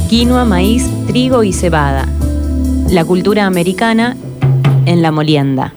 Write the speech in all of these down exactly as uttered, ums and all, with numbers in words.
quinoa, maíz, trigo y cebada. La cultura americana en la molienda.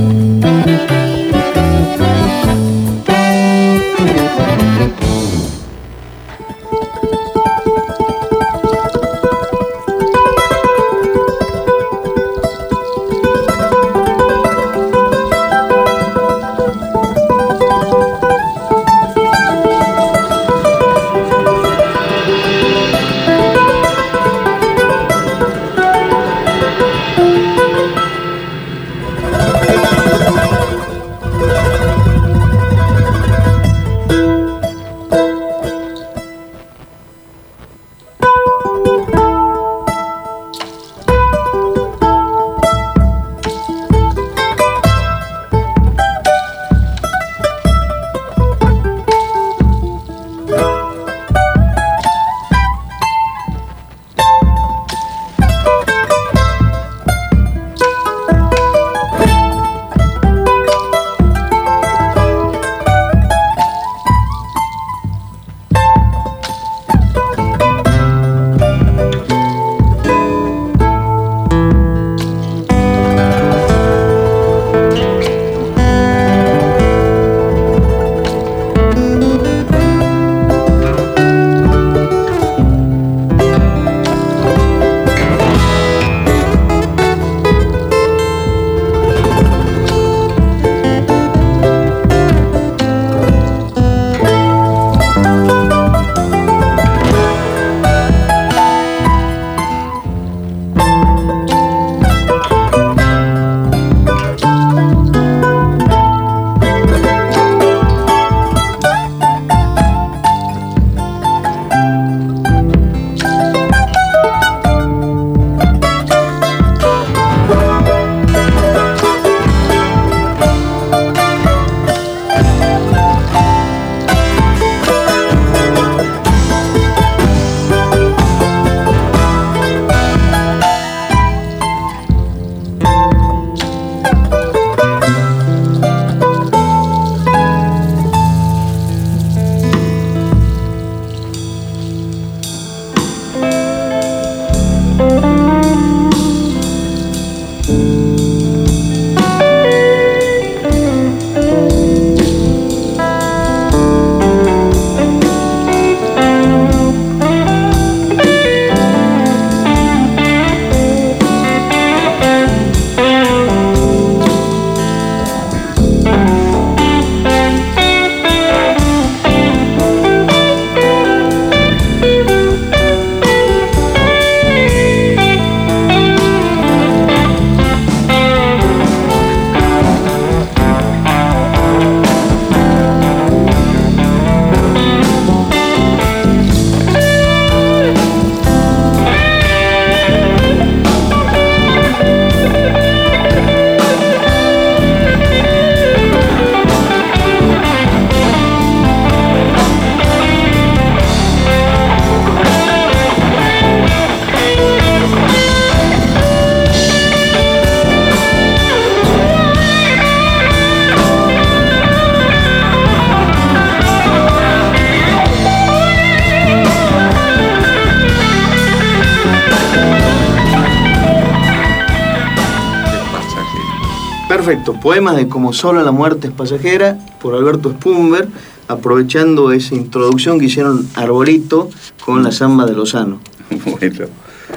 Perfecto, poemas de Como solo la muerte es pasajera, por Alberto Spumber, aprovechando esa introducción que hicieron Arbolito con la samba de Lozano. Bueno,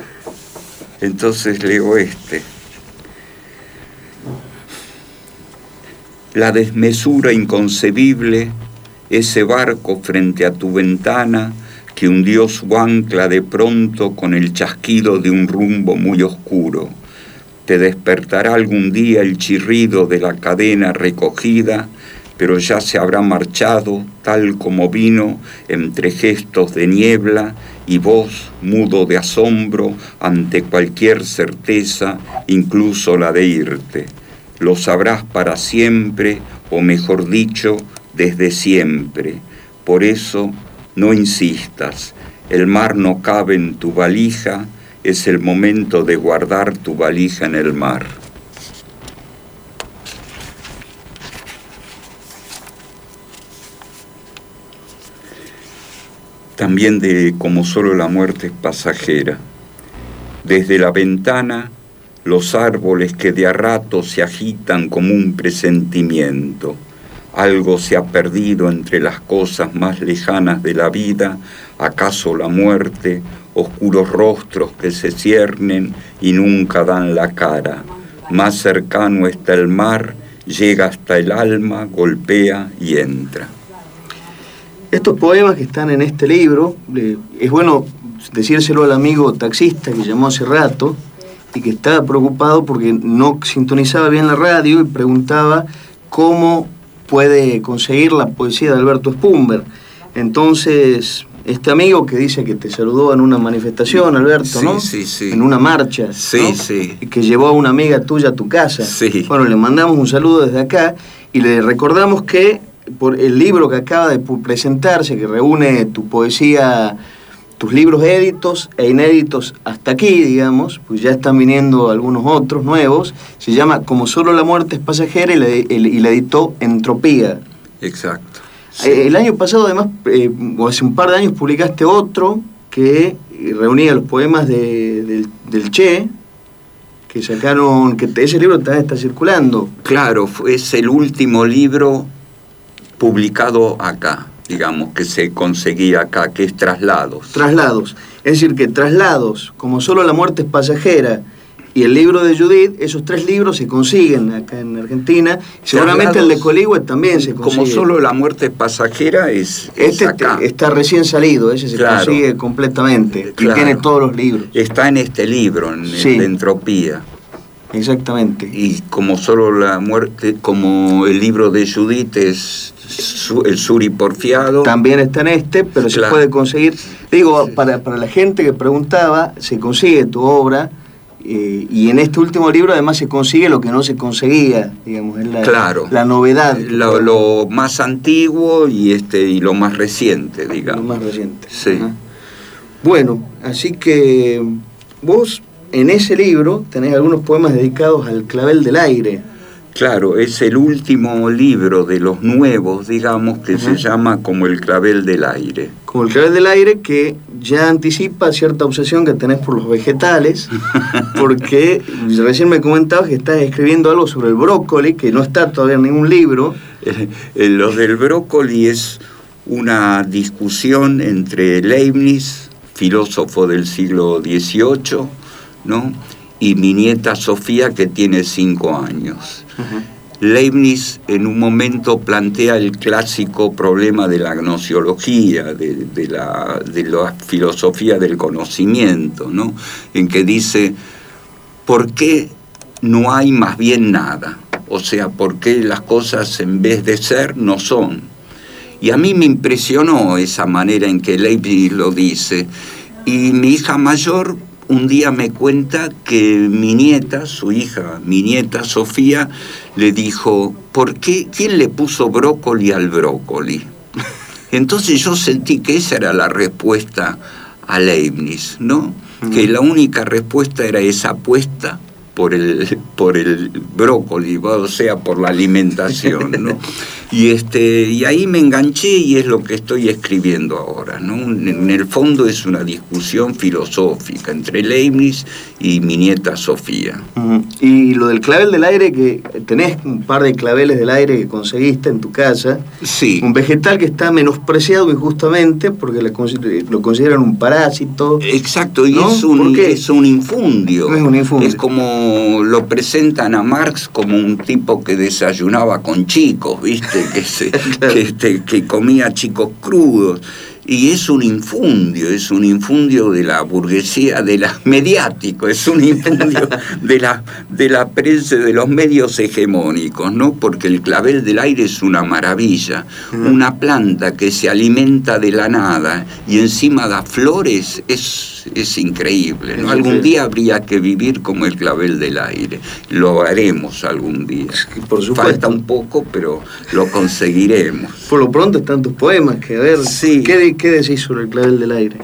entonces leo este. La desmesura inconcebible, ese barco frente a tu ventana que hundió su ancla de pronto con el chasquido de un rumbo muy oscuro. Te despertará algún día el chirrido de la cadena recogida, pero ya se habrá marchado tal como vino entre gestos de niebla y voz mudo de asombro ante cualquier certeza, incluso la de irte. Lo sabrás para siempre, o mejor dicho, desde siempre. Por eso, no insistas. El mar no cabe en tu valija. Es el momento de guardar tu valija en el mar. también de Como solo la muerte es pasajera. Desde la ventana, los árboles que de a rato se agitan como un presentimiento. Algo se ha perdido entre las cosas más lejanas de la vida, acaso la muerte, oscuros rostros que se ciernen y nunca dan la cara. Más cercano está el mar, llega hasta el alma, golpea y entra. Estos poemas que están en este libro, eh, es bueno decírselo al amigo taxista que llamó hace rato y que estaba preocupado porque no sintonizaba bien la radio y preguntaba cómo puede conseguir la poesía de Alberto Spumber. Entonces, este amigo que dice que te saludó en una manifestación, Alberto, sí, ¿no? Sí, sí. En una marcha, sí, ¿no? Sí. Que llevó a una amiga tuya a tu casa. Sí. Bueno, le mandamos un saludo desde acá y le recordamos que por el libro que acaba de presentarse, que reúne tu poesía, tus libros éditos e inéditos hasta aquí, digamos, pues ya están viniendo algunos otros nuevos, se llama Como solo la muerte es pasajera y la, y la editó Entropía. Exacto. Sí. Eh, el año pasado, además, eh, o hace un par de años, publicaste otro que reunía los poemas de, del, del Che, que sacaron, que ese libro también está circulando. Claro, es el último libro publicado acá, digamos, que se conseguía acá, que es Traslados. Traslados. Es decir, que Traslados, Como solo la muerte es pasajera, y el libro de Judith, esos tres libros se consiguen acá en Argentina. Seguramente Traslados, el de Coligüe también se consigue. Como solo la muerte es pasajera, es, este es acá. Está recién salido, ese se claro. consigue completamente. Claro. Y tiene todos los libros. Está en este libro, en sí. el de Entropía. Exactamente. Y como solo la muerte, como el libro de Judith es su, el Suri Porfiado. También está en este, pero claro. se puede conseguir. Digo, sí. para, para la gente que preguntaba, se consigue tu obra, eh, y en este último libro además se consigue lo que no se conseguía, digamos, es la, claro. la novedad. Lo, lo más antiguo y este y lo más reciente, digamos. Lo más reciente. Sí. Ajá. Bueno, así que vos en ese libro tenés algunos poemas dedicados al clavel del aire. Claro, es el último libro de los nuevos, digamos, que uh-huh. se llama Como el clavel del aire. Como el clavel del aire, que ya anticipa cierta obsesión que tenés por los vegetales, porque recién me comentabas que estás escribiendo algo sobre el brócoli, que no está todavía en ningún libro. Eh, eh, lo del brócoli es una discusión entre Leibniz, filósofo del siglo dieciocho, ¿no?, y mi nieta Sofía, que tiene cinco años. Uh-huh. Leibniz en un momento plantea el clásico problema de la gnosiología, de, de, la, de la filosofía del conocimiento, ¿no?, en que dice, ¿por qué no hay más bien nada? O sea, ¿por qué las cosas en vez de ser no son? Y a mí me impresionó esa manera en que Leibniz lo dice. Y mi hija mayor un día me cuenta que mi nieta, su hija, mi nieta Sofía, le dijo, ¿por qué? ¿Quién le puso brócoli al brócoli? Entonces yo sentí que esa era la respuesta a Leibniz, ¿no? Uh-huh. Que la única respuesta era esa apuesta por el, por el brócoli, o sea, por la alimentación, ¿no? Y, este, y ahí me enganché y es lo que estoy escribiendo ahora, ¿no? En el fondo es una discusión filosófica entre Leibniz y mi nieta Sofía. Uh-huh. Y lo del clavel del aire, que tenés un par de claveles del aire que conseguiste en tu casa. Sí. Un vegetal que está menospreciado injustamente porque lo consideran un parásito. Exacto, y ¿no? es, un, es un infundio. Es un infundio. Es como lo presentan a Marx como un tipo que desayunaba con chicos, ¿viste? Que, se, claro. que, este, que comía chicos crudos. Y es un infundio, es un infundio de la burguesía, de la mediático, es un infundio de la, de la prensa, de los medios hegemónicos, ¿no? Porque el clavel del aire es una maravilla, uh-huh. una planta que se alimenta de la nada y encima da flores, es, es increíble, ¿no? Algún día habría que vivir como el clavel del aire, lo haremos algún día. Por supuesto. Falta un poco, pero lo conseguiremos. Por lo pronto están tus poemas, que a ver, sí. ¿qué, ¿qué decís sobre el clavel del aire?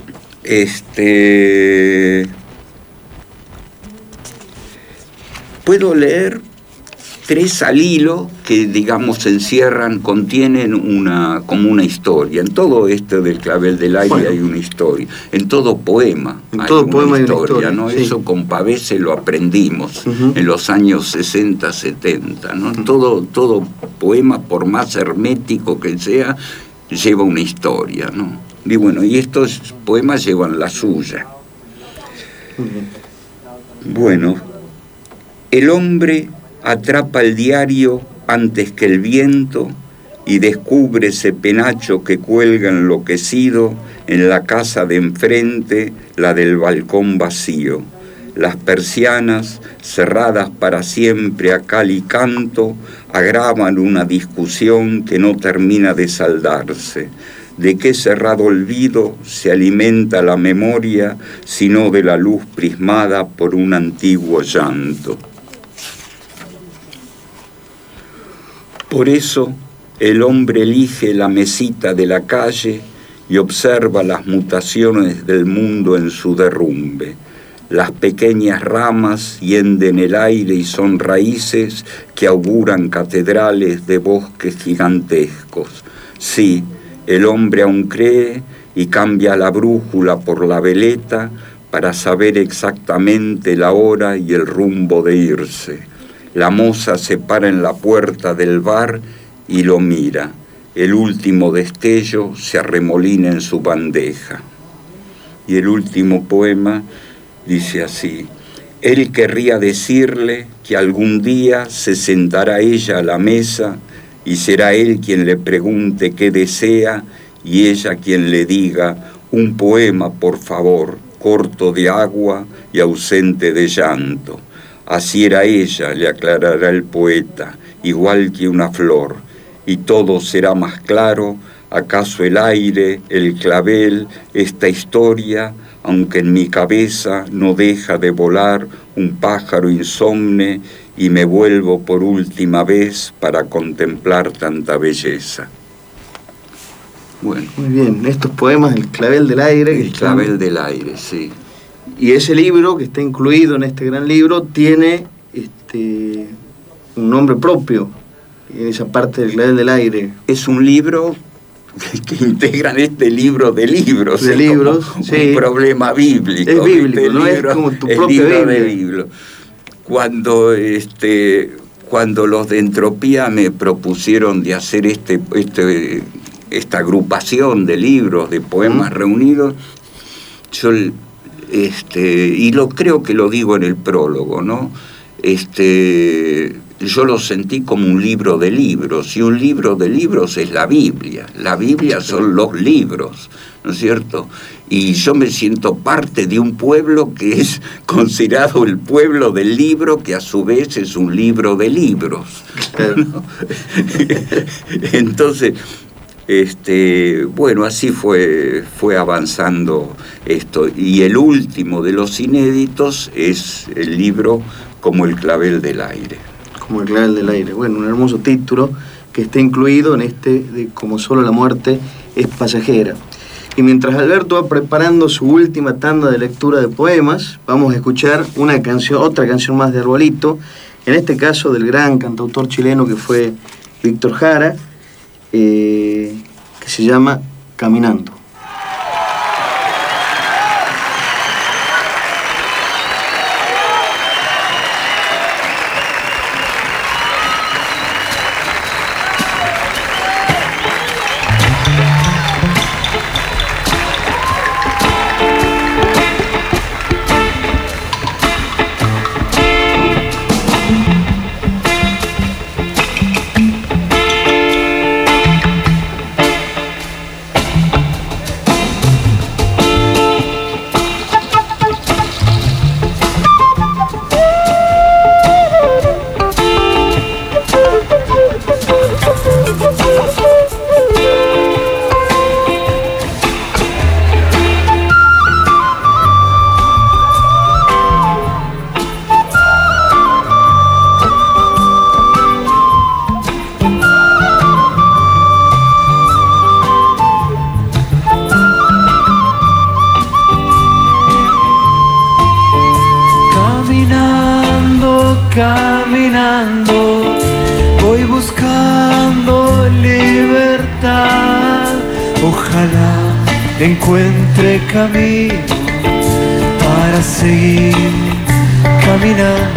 Este... ¿Puedo leer tres al hilo que, digamos, se encierran, contienen una, como una historia. En todo esto del Clavel del Aire bueno, hay una historia. En todo poema en hay, todo una poema historia, hay una historia, ¿no? Sí. Eso con Pavese lo aprendimos uh-huh. en los años sesenta, setenta, ¿no? Uh-huh. Todo, todo poema, por más hermético que sea, lleva una historia, ¿no? Y bueno, y estos poemas llevan la suya. Uh-huh. Bueno, el hombre atrapa el diario antes que el viento y descubre ese penacho que cuelga enloquecido en la casa de enfrente, la del balcón vacío. Las persianas, cerradas para siempre a cal y canto, agravan una discusión que no termina de saldarse. ¿De qué cerrado olvido se alimenta la memoria, sino de la luz prismada por un antiguo llanto? Por eso el hombre elige la mesita de la calle y observa las mutaciones del mundo en su derrumbe. Las pequeñas ramas hienden el aire y son raíces que auguran catedrales de bosques gigantescos. Sí, el hombre aún cree y cambia la brújula por la veleta para saber exactamente la hora y el rumbo de irse. La moza se para en la puerta del bar y lo mira. El último destello se arremolina en su bandeja. Y el último poema dice así: él querría decirle que algún día se sentará ella a la mesa y será él quien le pregunte qué desea y ella quien le diga: un poema, por favor, corto de agua y ausente de llanto. Así era ella, le aclarará el poeta, igual que una flor, y todo será más claro, acaso el aire, el clavel, esta historia, aunque en mi cabeza no deja de volar un pájaro insomne y me vuelvo por última vez para contemplar tanta belleza. Bueno. Muy bien, estos poemas, El Clavel del Aire. El Clavel están... del Aire, sí. Y ese libro, que está incluido en este gran libro, tiene este, un nombre propio, en esa parte del Clavel del Aire. Es un libro que integran este libro de libros. De libros, sí. Un problema bíblico. Es bíblico, este no libro, es como tu el propia libro Biblia. De libro. Cuando, este, cuando los de Entropía me propusieron de hacer este, este, esta agrupación de libros, de poemas uh-huh. reunidos, yo... Este, y lo creo que lo digo en el prólogo, ¿no? Este, yo lo sentí como un libro de libros, y un libro de libros es la Biblia. La Biblia son los libros, ¿no es cierto? Y yo me siento parte de un pueblo que es considerado el pueblo del libro, que a su vez es un libro de libros, ¿no? Entonces... Este, bueno, así fue, fue avanzando esto. Y el último de los inéditos es el libro Como el Clavel del Aire. Como el Clavel del Aire. Bueno, un hermoso título que está incluido en este de Como solo la muerte es pasajera. Y mientras Alberto va preparando su última tanda de lectura de poemas, vamos a escuchar una canción, otra canción más de Arbolito, en este caso del gran cantautor chileno que fue Víctor Jara, Eh, que se llama Caminando. Caminando encuentre camino para seguir caminando.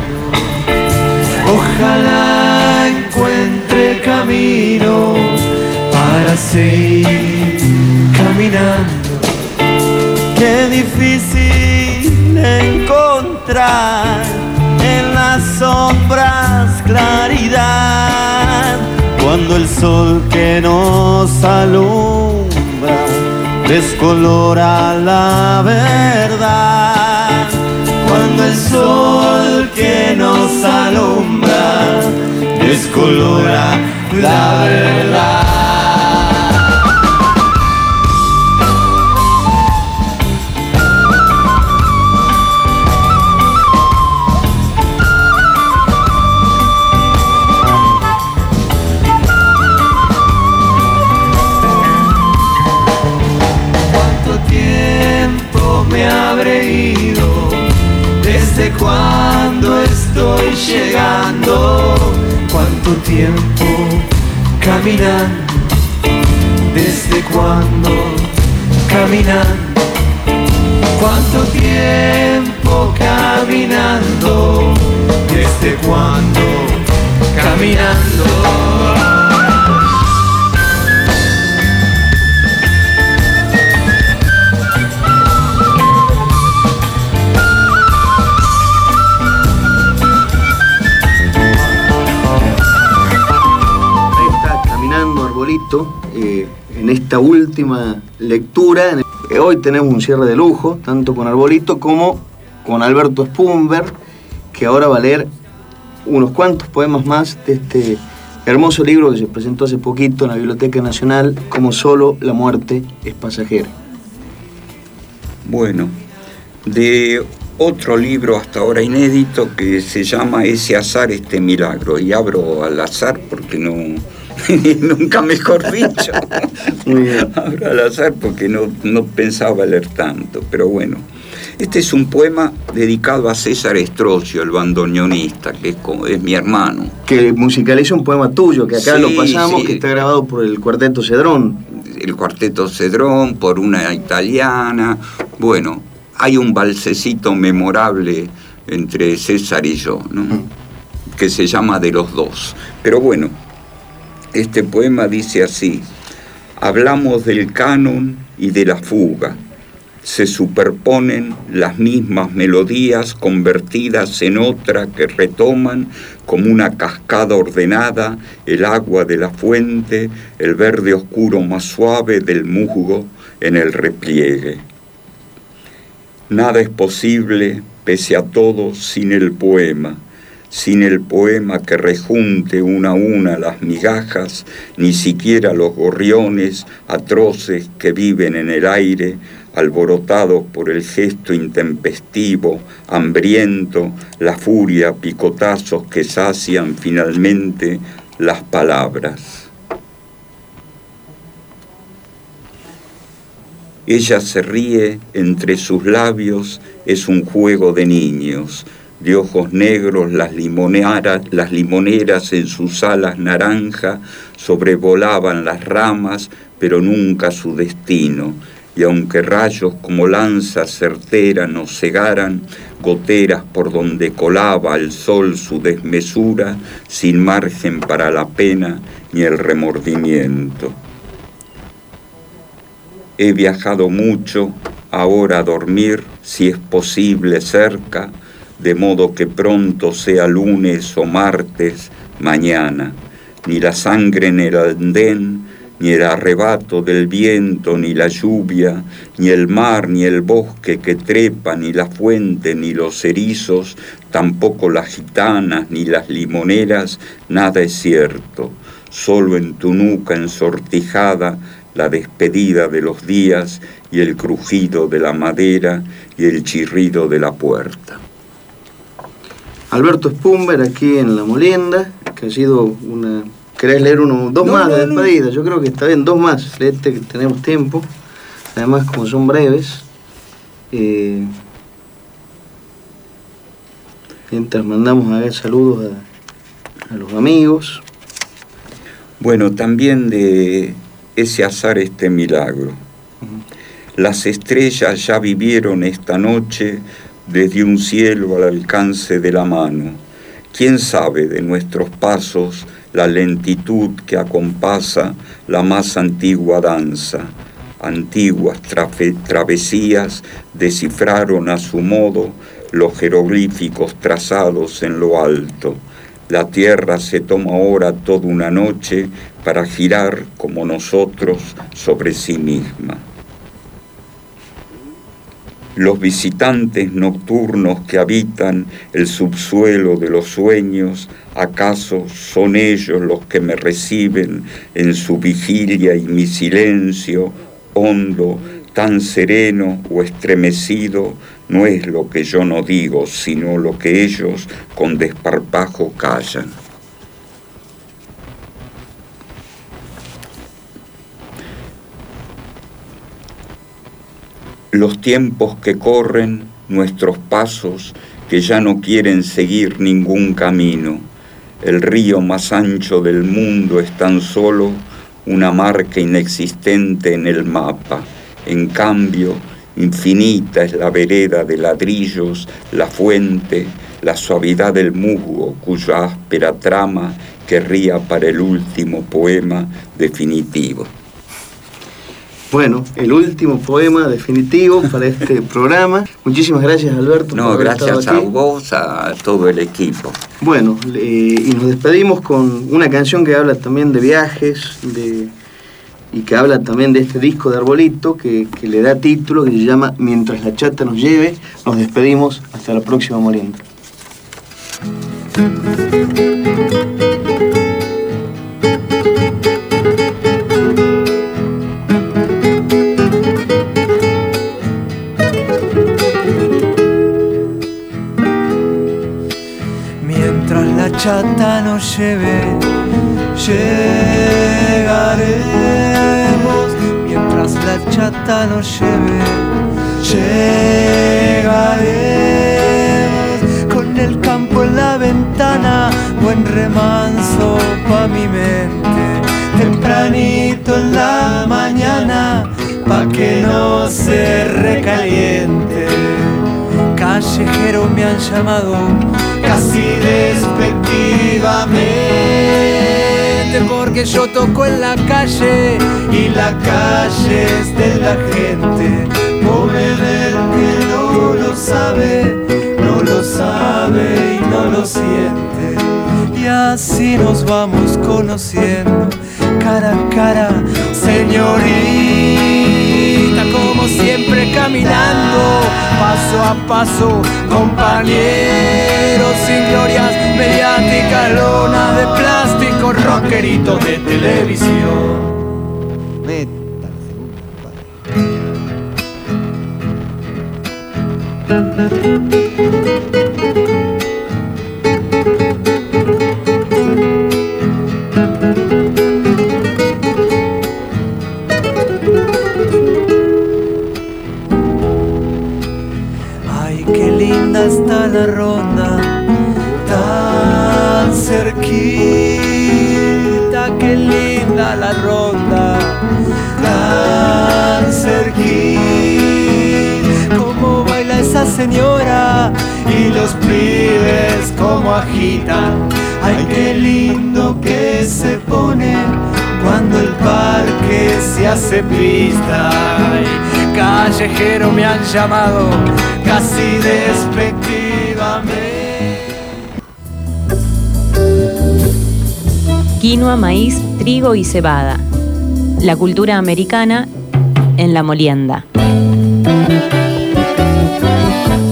Ojalá encuentre camino para seguir caminando. Qué difícil encontrar en las sombras claridad, cuando el sol que nos alumbra descolora la verdad. Cuando el sol que nos alumbra descolora la verdad. Me habré ido, desde cuando estoy llegando, cuánto tiempo caminando, desde cuando caminando, cuánto tiempo caminando, desde cuando caminando. Eh, en esta última lectura, en el, hoy tenemos un cierre de lujo, tanto con Arbolito como con Alberto Spumber, que ahora va a leer unos cuantos poemas más de este hermoso libro que se presentó hace poquito en la Biblioteca Nacional, Como solo la muerte es pasajera. Bueno, de otro libro hasta ahora inédito que se llama Ese azar, este milagro, y abro al azar porque no... nunca mejor dicho. Muy bien. Abro al azar porque no, no pensaba leer tanto, pero bueno. Este es un poema dedicado a César Estrocio, el bandoneonista, que es, como, es mi hermano. Que musicaliza un poema tuyo, que acá sí, lo pasamos, sí. que está grabado por el Cuarteto Cedrón. El Cuarteto Cedrón, por una italiana. Bueno, hay un valsecito memorable entre César y yo, ¿no? Mm. Que se llama De los dos. Pero bueno, este poema dice así: hablamos del canon y de la fuga. Se superponen las mismas melodías convertidas en otra que retoman como una cascada ordenada el agua de la fuente, el verde oscuro más suave del musgo en el repliegue. Nada es posible, pese a todo, sin el poema. Sin el poema que rejunte una a una las migajas, ni siquiera los gorriones atroces que viven en el aire, alborotados por el gesto intempestivo, hambriento, la furia, picotazos que sacian finalmente las palabras. Ella se ríe, entre sus labios es un juego de niños. De ojos negros las limoneras, las limoneras en sus alas naranja sobrevolaban las ramas, pero nunca su destino. Y aunque rayos como lanzas certeras nos cegaran, goteras por donde colaba el sol su desmesura, sin margen para la pena ni el remordimiento. He viajado mucho, ahora a dormir, si es posible cerca, de modo que pronto sea lunes o martes, mañana. Ni la sangre en el andén, ni el arrebato del viento, ni la lluvia, ni el mar, ni el bosque que trepa, ni la fuente, ni los erizos, tampoco las gitanas, ni las limoneras, nada es cierto. Solo en tu nuca ensortijada la despedida de los días y el crujido de la madera y el chirrido de la puerta. Alberto Spumber aquí en La Molienda, que ha sido una... ¿Querés leer uno, dos no, más de no, despedida? No. Yo creo que está bien, dos más, léete que tenemos tiempo. Además, como son breves, eh, mientras mandamos a ver saludos a, a los amigos. Bueno, también de Ese azar, este milagro. Uh-huh. Las estrellas ya vivieron esta noche desde un cielo al alcance de la mano. ¿Quién sabe de nuestros pasos la lentitud que acompasa la más antigua danza? Antiguas travesías descifraron a su modo los jeroglíficos trazados en lo alto. La tierra se toma ahora toda una noche para girar como nosotros sobre sí misma. Los visitantes nocturnos que habitan el subsuelo de los sueños, ¿acaso son ellos los que me reciben en su vigilia y mi silencio hondo, tan sereno o estremecido? No es lo que yo no digo, sino lo que ellos con desparpajo callan. Los tiempos que corren, nuestros pasos que ya no quieren seguir ningún camino. El río más ancho del mundo es tan solo una marca inexistente en el mapa. En cambio, infinita es la vereda de ladrillos, la fuente, la suavidad del musgo cuya áspera trama querría para el último poema definitivo. Bueno, el último poema definitivo para este programa. Muchísimas gracias, Alberto. No, por gracias a vos, a todo el equipo. Bueno, eh, y nos despedimos con una canción que habla también de viajes, de, y que habla también de este disco de Arbolito, que, que le da título, que se llama Mientras la chata nos lleve. Nos despedimos, hasta la próxima molienda. Chata nos lleve, llegaremos. Mientras la chata nos lleve, llegaremos. Con el campo en la ventana, buen remanso pa' mi mente. Tempranito en la mañana, pa' que no se recaliente. Callejero me han llamado, casi despectivamente, porque yo toco en la calle y la calle es de la gente. Pobre del que no lo sabe, no lo sabe y no lo siente. Y así nos vamos conociendo cara a cara, señorita, como siempre caminando paso a paso, compañeros sin glorias mediáticas, lona de plástico, rockerito de televisión. Meta la segunda. Está la ronda tan cerquita, qué linda la ronda tan cerquita. Cómo baila esa señora y los pibes cómo agitan. Ay, qué lindo que se pone cuando el parque se hace pista. Ay, callejero me han llamado, casi despectivamente. Quinoa, maíz, trigo y cebada. La cultura americana en la molienda.